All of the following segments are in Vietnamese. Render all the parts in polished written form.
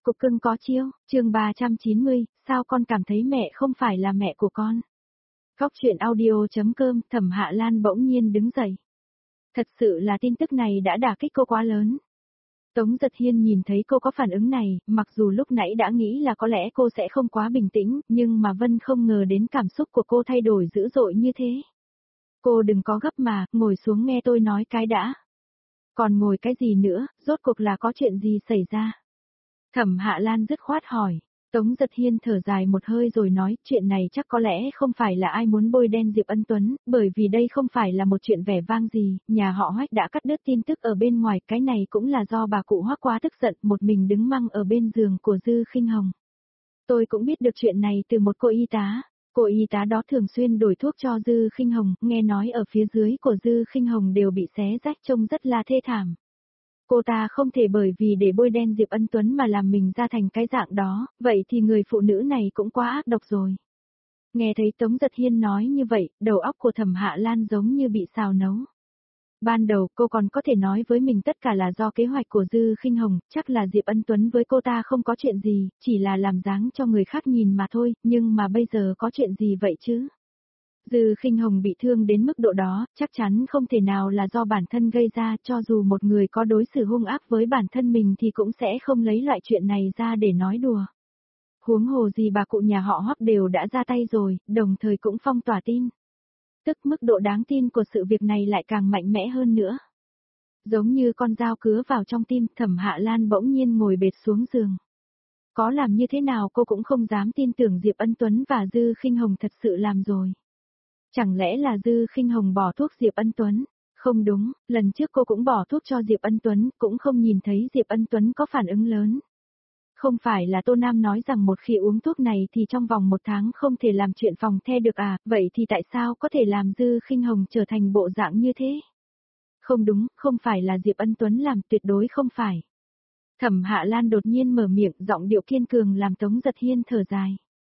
cục cưng có chiêu, chương 390, sao con cảm thấy mẹ không phải là mẹ của con? Góc truyện audio.com, Thẩm Hạ Lan bỗng nhiên đứng dậy. Thật sự là tin tức này đã đả kích cô quá lớn. Tống Giật Hiên nhìn thấy cô có phản ứng này, mặc dù lúc nãy đã nghĩ là có lẽ cô sẽ không quá bình tĩnh, nhưng mà Vân không ngờ đến cảm xúc của cô thay đổi dữ dội như thế. Cô đừng có gấp mà, ngồi xuống nghe tôi nói cái đã. Còn ngồi cái gì nữa, rốt cuộc là có chuyện gì xảy ra? Thẩm Hạ Lan dứt khoát hỏi. Tống Giật Hiên thở dài một hơi rồi nói, chuyện này chắc có lẽ không phải là ai muốn bôi đen Diệp Ân Tuấn, bởi vì đây không phải là một chuyện vẻ vang gì, nhà họ Hoắc đã cắt đứt tin tức ở bên ngoài, cái này cũng là do bà cụ Hoắc quá tức giận, một mình đứng măng ở bên giường của Dư Khinh Hồng. Tôi cũng biết được chuyện này từ một cô y tá đó thường xuyên đổi thuốc cho Dư Khinh Hồng, nghe nói ở phía dưới của Dư Khinh Hồng đều bị xé rách trông rất là thê thảm. Cô ta không thể bởi vì để bôi đen Diệp Ân Tuấn mà làm mình ra thành cái dạng đó, vậy thì người phụ nữ này cũng quá ác độc rồi. Nghe thấy Tống Giật Hiên nói như vậy, đầu óc của Thẩm Hạ Lan giống như bị xào nấu. Ban đầu cô còn có thể nói với mình tất cả là do kế hoạch của Dư Khinh Hồng, chắc là Diệp Ân Tuấn với cô ta không có chuyện gì, chỉ là làm dáng cho người khác nhìn mà thôi, nhưng mà bây giờ có chuyện gì vậy chứ? Dư Khinh Hồng bị thương đến mức độ đó, chắc chắn không thể nào là do bản thân gây ra, cho dù một người có đối xử hung ác với bản thân mình thì cũng sẽ không lấy loại chuyện này ra để nói đùa. Huống hồ gì bà cụ nhà họ Hoắc đều đã ra tay rồi, đồng thời cũng phong tỏa tin. Tức mức độ đáng tin của sự việc này lại càng mạnh mẽ hơn nữa. Giống như con dao cứa vào trong tim, Thẩm Hạ Lan bỗng nhiên ngồi bệt xuống giường. Có làm như thế nào cô cũng không dám tin tưởng Diệp Ân Tuấn và Dư Khinh Hồng thật sự làm rồi. Chẳng lẽ là Dư Khinh Hồng bỏ thuốc Diệp Ân Tuấn? Không đúng, lần trước cô cũng bỏ thuốc cho Diệp Ân Tuấn, cũng không nhìn thấy Diệp Ân Tuấn có phản ứng lớn. Không phải là Tô Nam nói rằng một khi uống thuốc này thì trong vòng 1 tháng không thể làm chuyện phòng the được à, vậy thì tại sao có thể làm Dư Khinh Hồng trở thành bộ dạng như thế? Không đúng, không phải là Diệp Ân Tuấn làm, tuyệt đối không phải. Thẩm Hạ Lan đột nhiên mở miệng, giọng điệu kiên cường làm Tống Giật Hiên thở dài.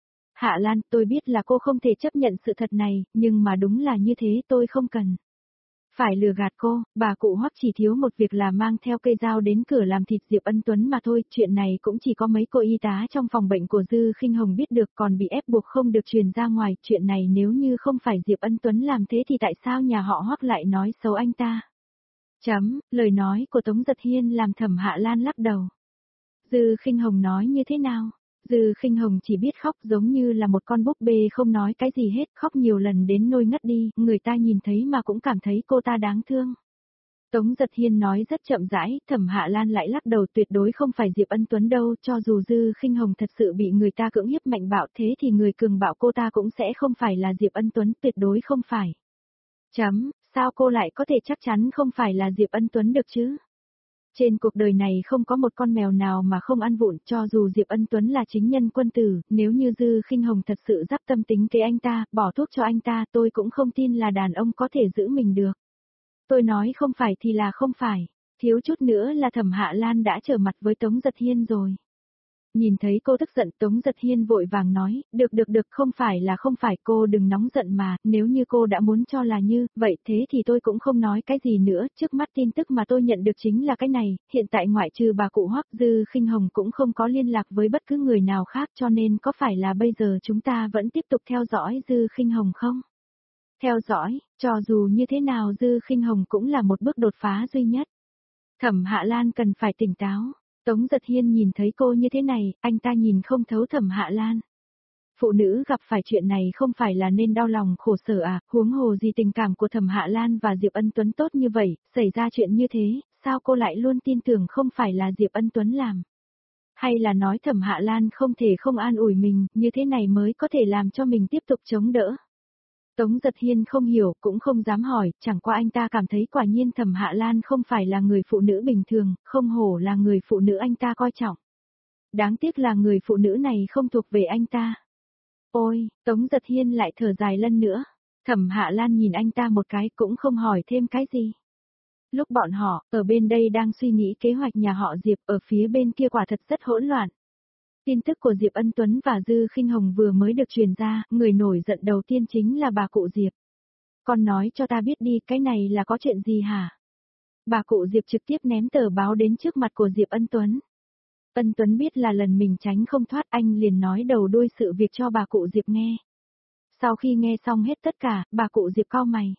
Hạ Lan, tôi biết là cô không thể chấp nhận sự thật này, nhưng mà đúng là như thế, tôi không cần phải lừa gạt cô, bà cụ Hoắc chỉ thiếu một việc là mang theo cây dao đến cửa làm thịt Diệp Ân Tuấn mà thôi, chuyện này cũng chỉ có mấy cô y tá trong phòng bệnh của Dư Khinh Hồng biết được, còn bị ép buộc không được truyền ra ngoài, chuyện này nếu như không phải Diệp Ân Tuấn làm thế thì tại sao nhà họ Hoắc lại nói xấu anh ta? Lời nói của Tống Giật Hiên làm Thẩm Hạ Lan lắc đầu. Dư Khinh Hồng nói như thế nào? Dư Khinh Hồng chỉ biết khóc giống như là một con búp bê không nói cái gì hết, khóc nhiều lần đến nôi ngất đi, người ta nhìn thấy mà cũng cảm thấy cô ta đáng thương. Tống Giật Hiên nói rất chậm rãi, Thẩm Hạ Lan lại lắc đầu, tuyệt đối không phải Diệp Ân Tuấn đâu, cho dù Dư Khinh Hồng thật sự bị người ta cưỡng hiếp mạnh bạo thế thì người cường bạo cô ta cũng sẽ không phải là Diệp Ân Tuấn, tuyệt đối không phải. Sao cô lại có thể chắc chắn không phải là Diệp Ân Tuấn được chứ? Trên cuộc đời này không có một con mèo nào mà không ăn vụng, cho dù Diệp Ân Tuấn là chính nhân quân tử, nếu như Dư Khinh Hồng thật sự dắp tâm tính kế anh ta, bỏ thuốc cho anh ta, tôi cũng không tin là đàn ông có thể giữ mình được. Tôi nói không phải thì là không phải, thiếu chút nữa là Thẩm Hạ Lan đã trở mặt với Tống Giật Hiên rồi. Nhìn thấy cô tức giận, Tống Giật Hiên vội vàng nói, được, không phải cô đừng nóng giận mà, nếu như cô đã muốn cho là như, vậy thế thì tôi cũng không nói cái gì nữa, trước mắt tin tức mà tôi nhận được chính là cái này, hiện tại ngoại trừ bà cụ Hoắc, Dư Khinh Hồng cũng không có liên lạc với bất cứ người nào khác, cho nên có phải là bây giờ chúng ta vẫn tiếp tục theo dõi Dư Khinh Hồng không? Theo dõi, cho dù như thế nào Dư Khinh Hồng cũng là một bước đột phá duy nhất. Thẩm Hạ Lan cần phải tỉnh táo. Tống Giật Hiên nhìn thấy cô như thế này, anh ta nhìn không thấu Thẩm Hạ Lan. Phụ nữ gặp phải chuyện này không phải là nên đau lòng khổ sở à, huống hồ gì tình cảm của Thẩm Hạ Lan và Diệp Ân Tuấn tốt như vậy, xảy ra chuyện như thế, sao cô lại luôn tin tưởng không phải là Diệp Ân Tuấn làm? Hay là nói Thẩm Hạ Lan không thể không an ủi mình, như thế này mới có thể làm cho mình tiếp tục chống đỡ? Tống Giật Hiên không hiểu, cũng không dám hỏi, chẳng qua anh ta cảm thấy quả nhiên Thẩm Hạ Lan không phải là người phụ nữ bình thường, không hổ là người phụ nữ anh ta coi trọng. Đáng tiếc là người phụ nữ này không thuộc về anh ta. Ôi, Tống Giật Hiên lại thở dài lần nữa. Thẩm Hạ Lan nhìn anh ta một cái cũng không hỏi thêm cái gì. Lúc bọn họ, ở bên đây đang suy nghĩ kế hoạch nhà họ Diệp, ở phía bên kia quả thật rất hỗn loạn. Tin tức của Diệp Ân Tuấn và Dư Khinh Hồng vừa mới được truyền ra, người nổi giận đầu tiên chính là bà cụ Diệp. Con nói cho ta biết đi, cái này là có chuyện gì hả? Bà cụ Diệp trực tiếp ném tờ báo đến trước mặt của Diệp Ân Tuấn. Ân Tuấn biết là lần mình tránh không thoát, anh liền nói đầu đuôi sự việc cho bà cụ Diệp nghe. Sau khi nghe xong hết tất cả, bà cụ Diệp cau mày.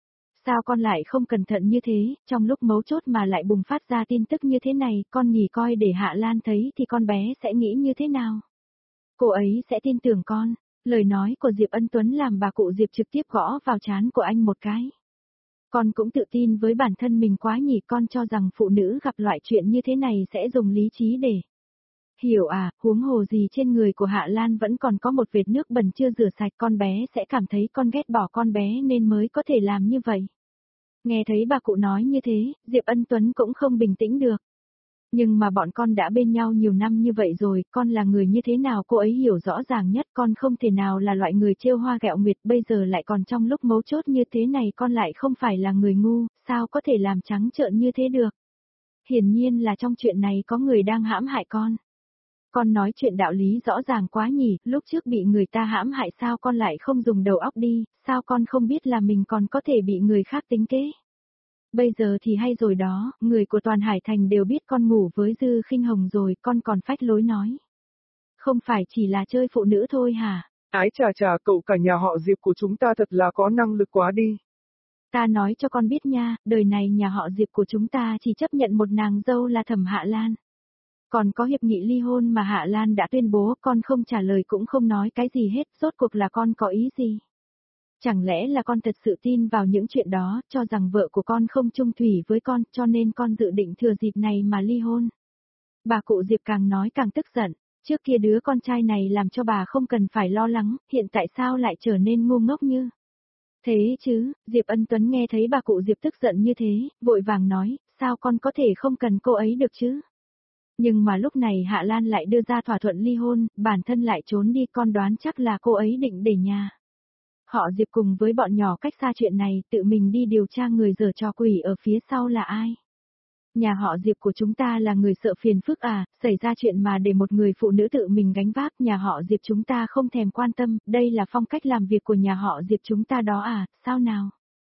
Sao con lại không cẩn thận như thế, trong lúc mấu chốt mà lại bùng phát ra tin tức như thế này, con nghỉ coi để Hạ Lan thấy thì con bé sẽ nghĩ như thế nào? Cô ấy sẽ tin tưởng con. Lời nói của Diệp Ân Tuấn làm bà cụ Diệp trực tiếp gõ vào trán của anh một cái. Con cũng tự tin với bản thân mình quá nhỉ, con cho rằng phụ nữ gặp loại chuyện như thế này sẽ dùng lý trí để hiểu à, huống hồ gì trên người của Hạ Lan vẫn còn có một vệt nước bẩn chưa rửa sạch, con bé sẽ cảm thấy con ghét bỏ con bé nên mới có thể làm như vậy. Nghe thấy bà cụ nói như thế, Diệp Ân Tuấn cũng không bình tĩnh được. Nhưng mà bọn con đã bên nhau nhiều năm như vậy rồi, con là người như thế nào cô ấy hiểu rõ ràng nhất, con không thể nào là loại người trêu hoa ghẹo nguyệt, bây giờ lại còn trong lúc mấu chốt như thế này, con lại không phải là người ngu, sao có thể làm trắng trợn như thế được. Hiển nhiên là trong chuyện này có người đang hãm hại con. Con nói chuyện đạo lý rõ ràng quá nhỉ, lúc trước bị người ta hãm hại sao con lại không dùng đầu óc đi, sao con không biết là mình còn có thể bị người khác tính kế. Bây giờ thì hay rồi đó, người của toàn Hải Thành đều biết con ngủ với Dư Khinh Hồng rồi, con còn phách lối nói. Không phải chỉ là chơi phụ nữ thôi hả? Ái chà chà, cậu cả nhà họ Diệp của chúng ta thật là có năng lực quá đi. Ta nói cho con biết nha, đời này nhà họ Diệp của chúng ta chỉ chấp nhận một nàng dâu là Thẩm Hạ Lan. Còn có hiệp nghị ly hôn mà Hạ Lan đã tuyên bố, con không trả lời cũng không nói cái gì hết, rốt cuộc là con có ý gì? Chẳng lẽ là con thật sự tin vào những chuyện đó, cho rằng vợ của con không chung thủy với con, cho nên con dự định thừa dịp này mà ly hôn? Bà cụ Diệp càng nói càng tức giận, trước kia đứa con trai này làm cho bà không cần phải lo lắng, hiện tại sao lại trở nên ngu ngốc như thế chứ? Diệp Ân Tuấn nghe thấy bà cụ Diệp tức giận như thế, vội vàng nói, sao con có thể không cần cô ấy được chứ? Nhưng mà lúc này Hạ Lan lại đưa ra thỏa thuận ly hôn, bản thân lại trốn đi, con đoán chắc là cô ấy định để nhà họ Diệp cùng với bọn nhỏ cách xa chuyện này, tự mình đi điều tra người giở trò quỷ ở phía sau là ai. Nhà họ Diệp của chúng ta là người sợ phiền phức à, xảy ra chuyện mà để một người phụ nữ tự mình gánh vác, nhà họ Diệp chúng ta không thèm quan tâm, đây là phong cách làm việc của nhà họ Diệp chúng ta đó à, sao nào?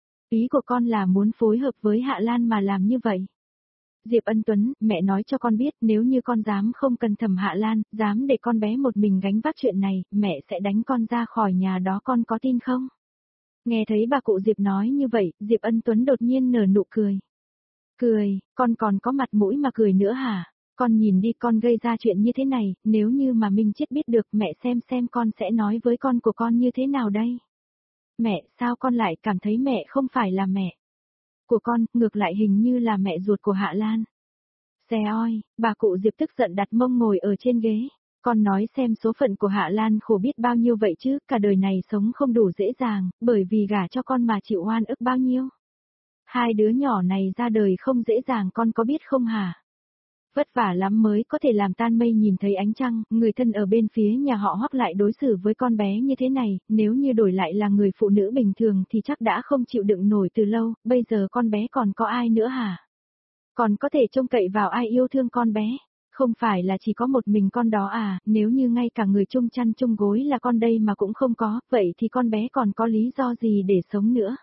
Ý của con là muốn phối hợp với Hạ Lan mà làm như vậy. Diệp Ân Tuấn, mẹ nói cho con biết, nếu như con dám không cần Thẩm Hạ Lan, dám để con bé một mình gánh vác chuyện này, mẹ sẽ đánh con ra khỏi nhà đó, con có tin không? Nghe thấy bà cụ Diệp nói như vậy, Diệp Ân Tuấn đột nhiên nở nụ cười. Cười, con còn có mặt mũi mà cười nữa hả? Con nhìn đi, con gây ra chuyện như thế này, nếu như mà Minh Chết biết được, mẹ xem con sẽ nói với con của con như thế nào đây? Mẹ, sao con lại cảm thấy mẹ không phải là mẹ của con, ngược lại hình như là mẹ ruột của Hạ Lan. Xè oi, bà cụ Diệp tức giận đặt mông ngồi ở trên ghế. Con nói xem số phận của Hạ Lan khổ biết bao nhiêu vậy chứ, cả đời này sống không đủ dễ dàng, bởi vì gả cho con mà chịu oan ức bao nhiêu. Hai đứa nhỏ này ra đời không dễ dàng, con có biết không hả? Vất vả lắm mới có thể làm tan mây nhìn thấy ánh trăng, người thân ở bên phía nhà họ Hoắc lại đối xử với con bé như thế này, nếu như đổi lại là người phụ nữ bình thường thì chắc đã không chịu đựng nổi từ lâu, bây giờ con bé còn có ai nữa hả? Còn có thể trông cậy vào ai yêu thương con bé? Không phải là chỉ có một mình con đó à, nếu như ngay cả người chung chăn chung gối là con đây mà cũng không có, vậy thì con bé còn có lý do gì để sống nữa?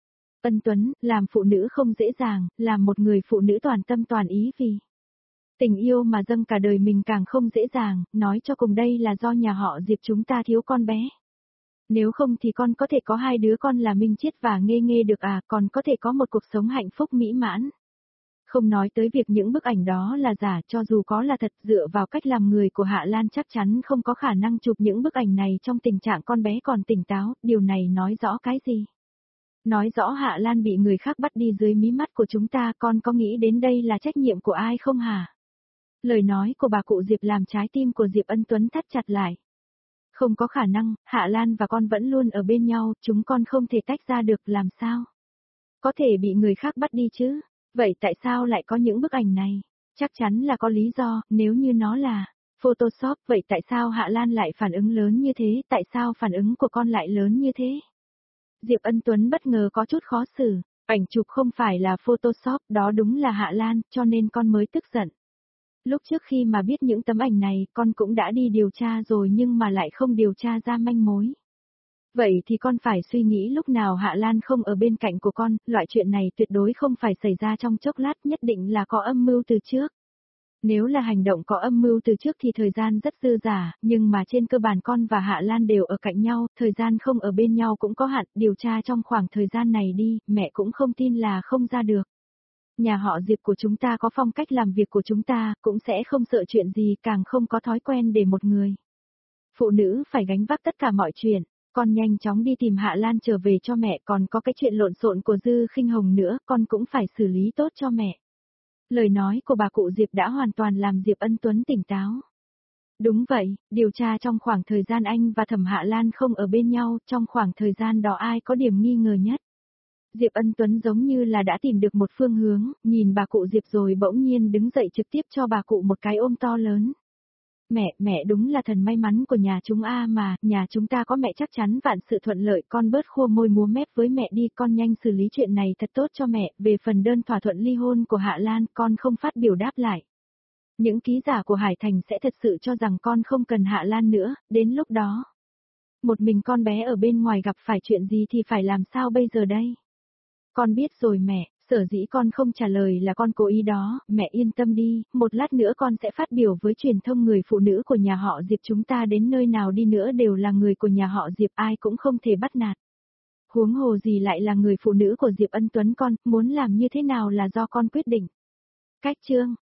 Ân Tuấn, làm phụ nữ không dễ dàng, làm một người phụ nữ toàn tâm toàn ý vì tình yêu mà dâng cả đời mình càng không dễ dàng, nói cho cùng đây là do nhà họ Diệp chúng ta thiếu con bé. Nếu không thì con có thể có hai đứa con là Minh Chiết và Nghê Nghê được à, còn có thể có một cuộc sống hạnh phúc mỹ mãn. Không nói tới việc những bức ảnh đó là giả, cho dù có là thật, dựa vào cách làm người của Hạ Lan chắc chắn không có khả năng chụp những bức ảnh này trong tình trạng con bé còn tỉnh táo, điều này nói rõ cái gì? Nói rõ Hạ Lan bị người khác bắt đi dưới mí mắt của chúng ta, con có nghĩ đến đây là trách nhiệm của ai không hả? Lời nói của bà cụ Diệp làm trái tim của Diệp Ân Tuấn thắt chặt lại. Không có khả năng, Hạ Lan và con vẫn luôn ở bên nhau, chúng con không thể tách ra được, làm sao? Có thể bị người khác bắt đi chứ? Vậy tại sao lại có những bức ảnh này? Chắc chắn là có lý do, nếu như nó là Photoshop, vậy tại sao Hạ Lan lại phản ứng lớn như thế, tại sao phản ứng của con lại lớn như thế? Diệp Ân Tuấn bất ngờ có chút khó xử, ảnh chụp không phải là Photoshop, đó đúng là Hạ Lan, cho nên con mới tức giận. Lúc trước khi mà biết những tấm ảnh này, con cũng đã đi điều tra rồi nhưng mà lại không điều tra ra manh mối. Vậy thì con phải suy nghĩ lúc nào Hạ Lan không ở bên cạnh của con, loại chuyện này tuyệt đối không phải xảy ra trong chốc lát, nhất định là có âm mưu từ trước. Nếu là hành động có âm mưu từ trước thì thời gian rất dư dả, nhưng mà trên cơ bản con và Hạ Lan đều ở cạnh nhau, thời gian không ở bên nhau cũng có hạn, điều tra trong khoảng thời gian này đi, mẹ cũng không tin là không ra được. Nhà họ Diệp của chúng ta có phong cách làm việc của chúng ta, cũng sẽ không sợ chuyện gì, càng không có thói quen để một người phụ nữ phải gánh vác tất cả mọi chuyện. Con nhanh chóng đi tìm Hạ Lan trở về cho mẹ, còn có cái chuyện lộn xộn của Dư Khinh Hồng nữa, con cũng phải xử lý tốt cho mẹ. Lời nói của bà cụ Diệp đã hoàn toàn làm Diệp Ân Tuấn tỉnh táo. Đúng vậy, điều tra trong khoảng thời gian anh và Thẩm Hạ Lan không ở bên nhau, trong khoảng thời gian đó ai có điểm nghi ngờ nhất. Diệp Ân Tuấn giống như là đã tìm được một phương hướng, nhìn bà cụ Diệp rồi bỗng nhiên đứng dậy trực tiếp cho bà cụ một cái ôm to lớn. Mẹ đúng là thần may mắn của nhà chúng mà, nhà chúng ta có mẹ chắc chắn vạn sự thuận lợi, con bớt khua môi múa mép với mẹ đi, con nhanh xử lý chuyện này thật tốt cho mẹ, về phần đơn thỏa thuận ly hôn của Hạ Lan, con không phát biểu đáp lại. Những ký giả của Hải Thành sẽ thật sự cho rằng con không cần Hạ Lan nữa, đến lúc đó. Một mình con bé ở bên ngoài gặp phải chuyện gì thì phải làm sao bây giờ đây? Con biết rồi mẹ, sở dĩ con không trả lời là con cố ý đó, mẹ yên tâm đi, một lát nữa con sẽ phát biểu với truyền thông người phụ nữ của nhà họ Diệp chúng ta đến nơi nào đi nữa đều là người của nhà họ Diệp ai cũng không thể bắt nạt. Huống hồ gì lại là người phụ nữ của Diệp Ân Tuấn con, muốn làm như thế nào là do con quyết định. Cách chương